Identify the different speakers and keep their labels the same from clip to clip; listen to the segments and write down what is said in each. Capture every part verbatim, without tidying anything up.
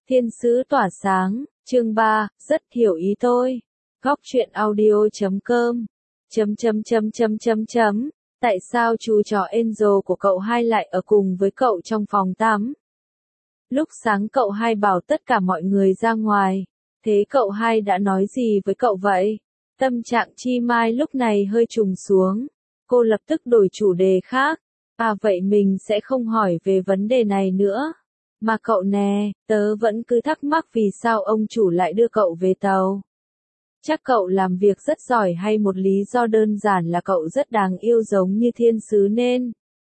Speaker 1: Thiên sứ tỏa sáng, chương ba, rất hiểu ý tôi. Góc truyện audio chấm com. Chấm chấm chấm chấm chấm chấm. Tại sao chú chó Angel của cậu hai lại ở cùng với cậu trong phòng tắm? Lúc sáng cậu hai bảo tất cả mọi người ra ngoài. Thế cậu hai đã nói gì với cậu vậy? Tâm trạng Chi Mai lúc này hơi trùng xuống. Cô lập tức đổi chủ đề khác. À vậy mình sẽ không hỏi về vấn đề này nữa. Mà cậu nè, tớ vẫn cứ thắc mắc vì sao ông chủ lại đưa cậu về tàu. Chắc cậu làm việc rất giỏi hay một lý do đơn giản là cậu rất đáng yêu giống như thiên sứ nên.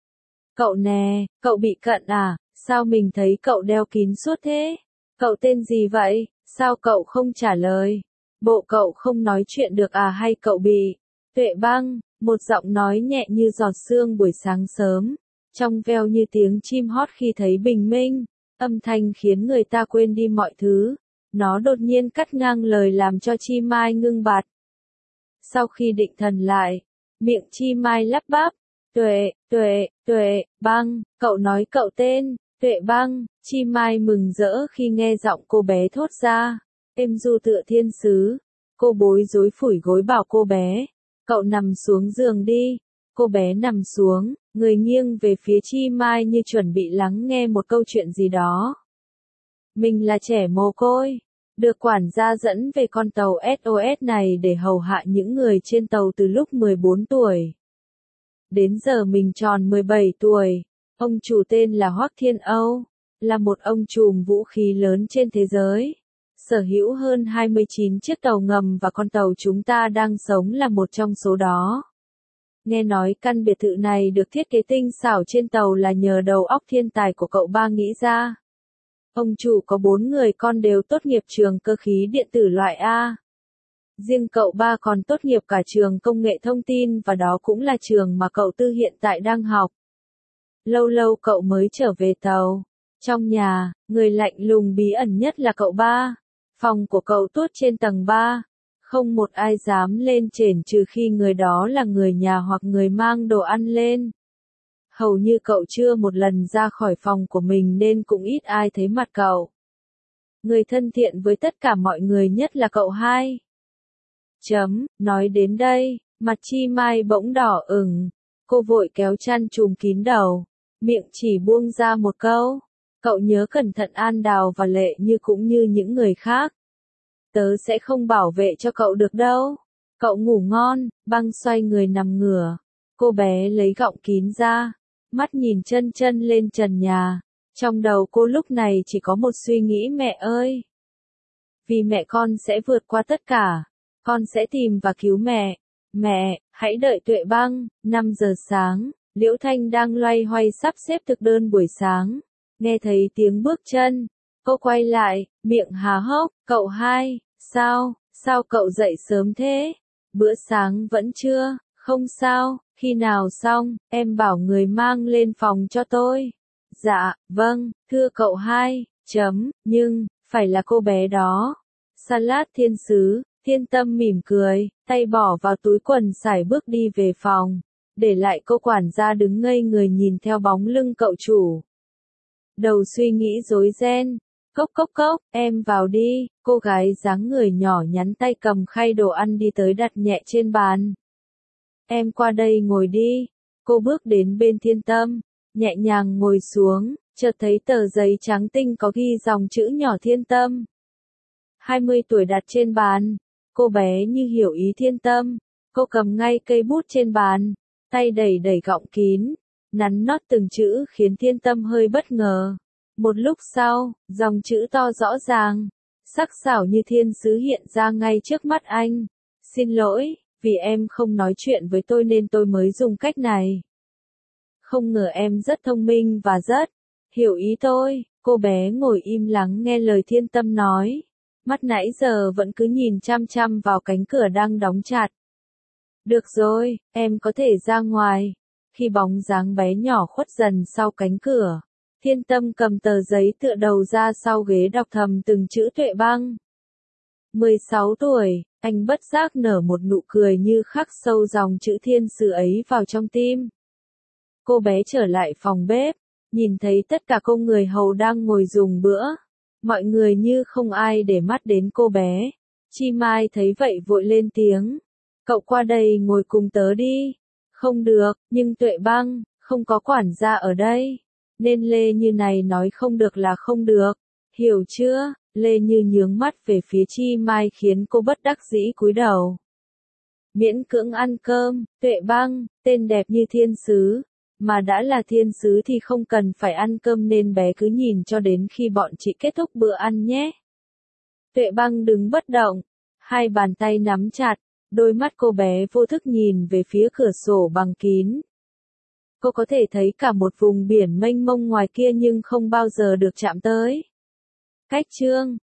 Speaker 1: Cậu nè, cậu bị cận à, sao mình thấy cậu đeo kín suốt thế? Cậu tên gì vậy, sao cậu không trả lời? Bộ cậu không nói chuyện được à hay cậu bị? Tuệ Băng, một giọng nói nhẹ như giọt sương buổi sáng sớm, trong veo như tiếng chim hót khi thấy bình minh, âm thanh khiến người ta quên đi mọi thứ. Nó đột nhiên cắt ngang lời làm cho Chi Mai ngưng bặt. Sau khi định thần lại, miệng Chi Mai lắp bắp, Tuệ, Tuệ, Tuệ, Băng, cậu nói cậu tên, Tuệ Băng. Chi Mai mừng rỡ khi nghe giọng cô bé thốt ra, êm du tựa thiên sứ. Cô bối rối phủi gối bảo cô bé, cậu nằm xuống giường đi. Cô bé nằm xuống, người nghiêng về phía Chi Mai như chuẩn bị lắng nghe một câu chuyện gì đó. Mình là trẻ mồ côi, được quản gia dẫn về con tàu ét o ét này để hầu hạ những người trên tàu từ lúc mười bốn tuổi. Đến giờ mình tròn mười bảy tuổi, ông chủ tên là Hoắc Thiên Âu, là một ông trùm vũ khí lớn trên thế giới. Sở hữu hơn hai mươi chín chiếc tàu ngầm và con tàu chúng ta đang sống là một trong số đó. Nghe nói căn biệt thự này được thiết kế tinh xảo trên tàu là nhờ đầu óc thiên tài của cậu ba nghĩ ra. Ông chủ có bốn người con đều tốt nghiệp trường cơ khí điện tử loại A. Riêng cậu ba còn tốt nghiệp cả trường công nghệ thông tin và đó cũng là trường mà cậu tư hiện tại đang học. Lâu lâu cậu mới trở về tàu. Trong nhà, người lạnh lùng bí ẩn nhất là cậu ba. Phòng của cậu tuốt trên tầng ba. Không một ai dám lên trển trừ khi người đó là người nhà hoặc người mang đồ ăn lên. Hầu như cậu chưa một lần ra khỏi phòng của mình nên cũng ít ai thấy mặt cậu. Người thân thiện với tất cả mọi người nhất là cậu hai. Chấm, nói đến đây, mặt Chi Mai bỗng đỏ ửng. Cô vội kéo chăn trùm kín đầu, miệng chỉ buông ra một câu. Cậu nhớ cẩn thận An Đào và Lệ Như cũng như những người khác. Tớ sẽ không bảo vệ cho cậu được đâu. Cậu ngủ ngon. Băng xoay người nằm ngửa. Cô bé lấy gọng kín ra, mắt nhìn chân chân lên trần nhà. Trong đầu cô lúc này chỉ có một suy nghĩ mẹ ơi. Vì mẹ con sẽ vượt qua tất cả. Con sẽ tìm và cứu mẹ. Mẹ, hãy đợi Tuệ Băng. năm giờ sáng, Liễu Thanh đang loay hoay sắp xếp thực đơn buổi sáng. Nghe thấy tiếng bước chân. Cô quay lại, miệng há hốc. Cậu hai, sao, sao cậu dậy sớm thế? Bữa sáng vẫn chưa? Không sao, khi nào xong, em bảo người mang lên phòng cho tôi. Dạ, vâng, thưa cậu hai, chấm, nhưng, phải là cô bé đó. Salad thiên sứ, Thiên Tâm mỉm cười, tay bỏ vào túi quần sải bước đi về phòng. Để lại cô quản gia đứng ngây người nhìn theo bóng lưng cậu chủ. Đầu suy nghĩ rối ren. Cốc cốc cốc, em vào đi. Cô gái dáng người nhỏ nhắn tay cầm khay đồ ăn đi tới đặt nhẹ trên bàn. Em qua đây ngồi đi. Cô bước đến bên Thiên Tâm, nhẹ nhàng ngồi xuống, chợt thấy tờ giấy trắng tinh có ghi dòng chữ nhỏ Thiên Tâm. hai mươi tuổi đặt trên bàn. Cô bé như hiểu ý Thiên Tâm. Cô cầm ngay cây bút trên bàn, tay đẩy đẩy gọng kín, nắn nót từng chữ khiến Thiên Tâm hơi bất ngờ. Một lúc sau, dòng chữ to rõ ràng, sắc sảo như thiên sứ hiện ra ngay trước mắt anh. Xin lỗi, vì em không nói chuyện với tôi nên tôi mới dùng cách này. Không ngờ em rất thông minh và rất hiểu ý tôi. Cô bé ngồi im lắng nghe lời Thiên Tâm nói. Mắt nãy giờ vẫn cứ nhìn chăm chăm vào cánh cửa đang đóng chặt. Được rồi, em có thể ra ngoài. Khi bóng dáng bé nhỏ khuất dần sau cánh cửa, Thiên Tâm cầm tờ giấy tựa đầu ra sau ghế đọc thầm từng chữ Tuệ Băng. mười sáu tuổi, anh bất giác nở một nụ cười như khắc sâu dòng chữ thiên sứ ấy vào trong tim. Cô bé trở lại phòng bếp, nhìn thấy tất cả cô người hầu đang ngồi dùng bữa. Mọi người như không ai để mắt đến cô bé. Chi Mai thấy vậy vội lên tiếng. Cậu qua đây ngồi cùng tớ đi. Không được, nhưng Tuệ Băng, không có quản gia ở đây. Nên Lê Như này nói không được là không được. Hiểu chưa? Lê Như nhướng mắt về phía Chi Mai khiến cô bất đắc dĩ cúi đầu. Miễn cưỡng ăn cơm, Tuệ Băng, tên đẹp như thiên sứ. Mà đã là thiên sứ thì không cần phải ăn cơm nên bé cứ nhìn cho đến khi bọn chị kết thúc bữa ăn nhé. Tuệ Băng đứng bất động, hai bàn tay nắm chặt, đôi mắt cô bé vô thức nhìn về phía cửa sổ bằng kín. Cô có thể thấy cả một vùng biển mênh mông ngoài kia nhưng không bao giờ được chạm tới. Cách chương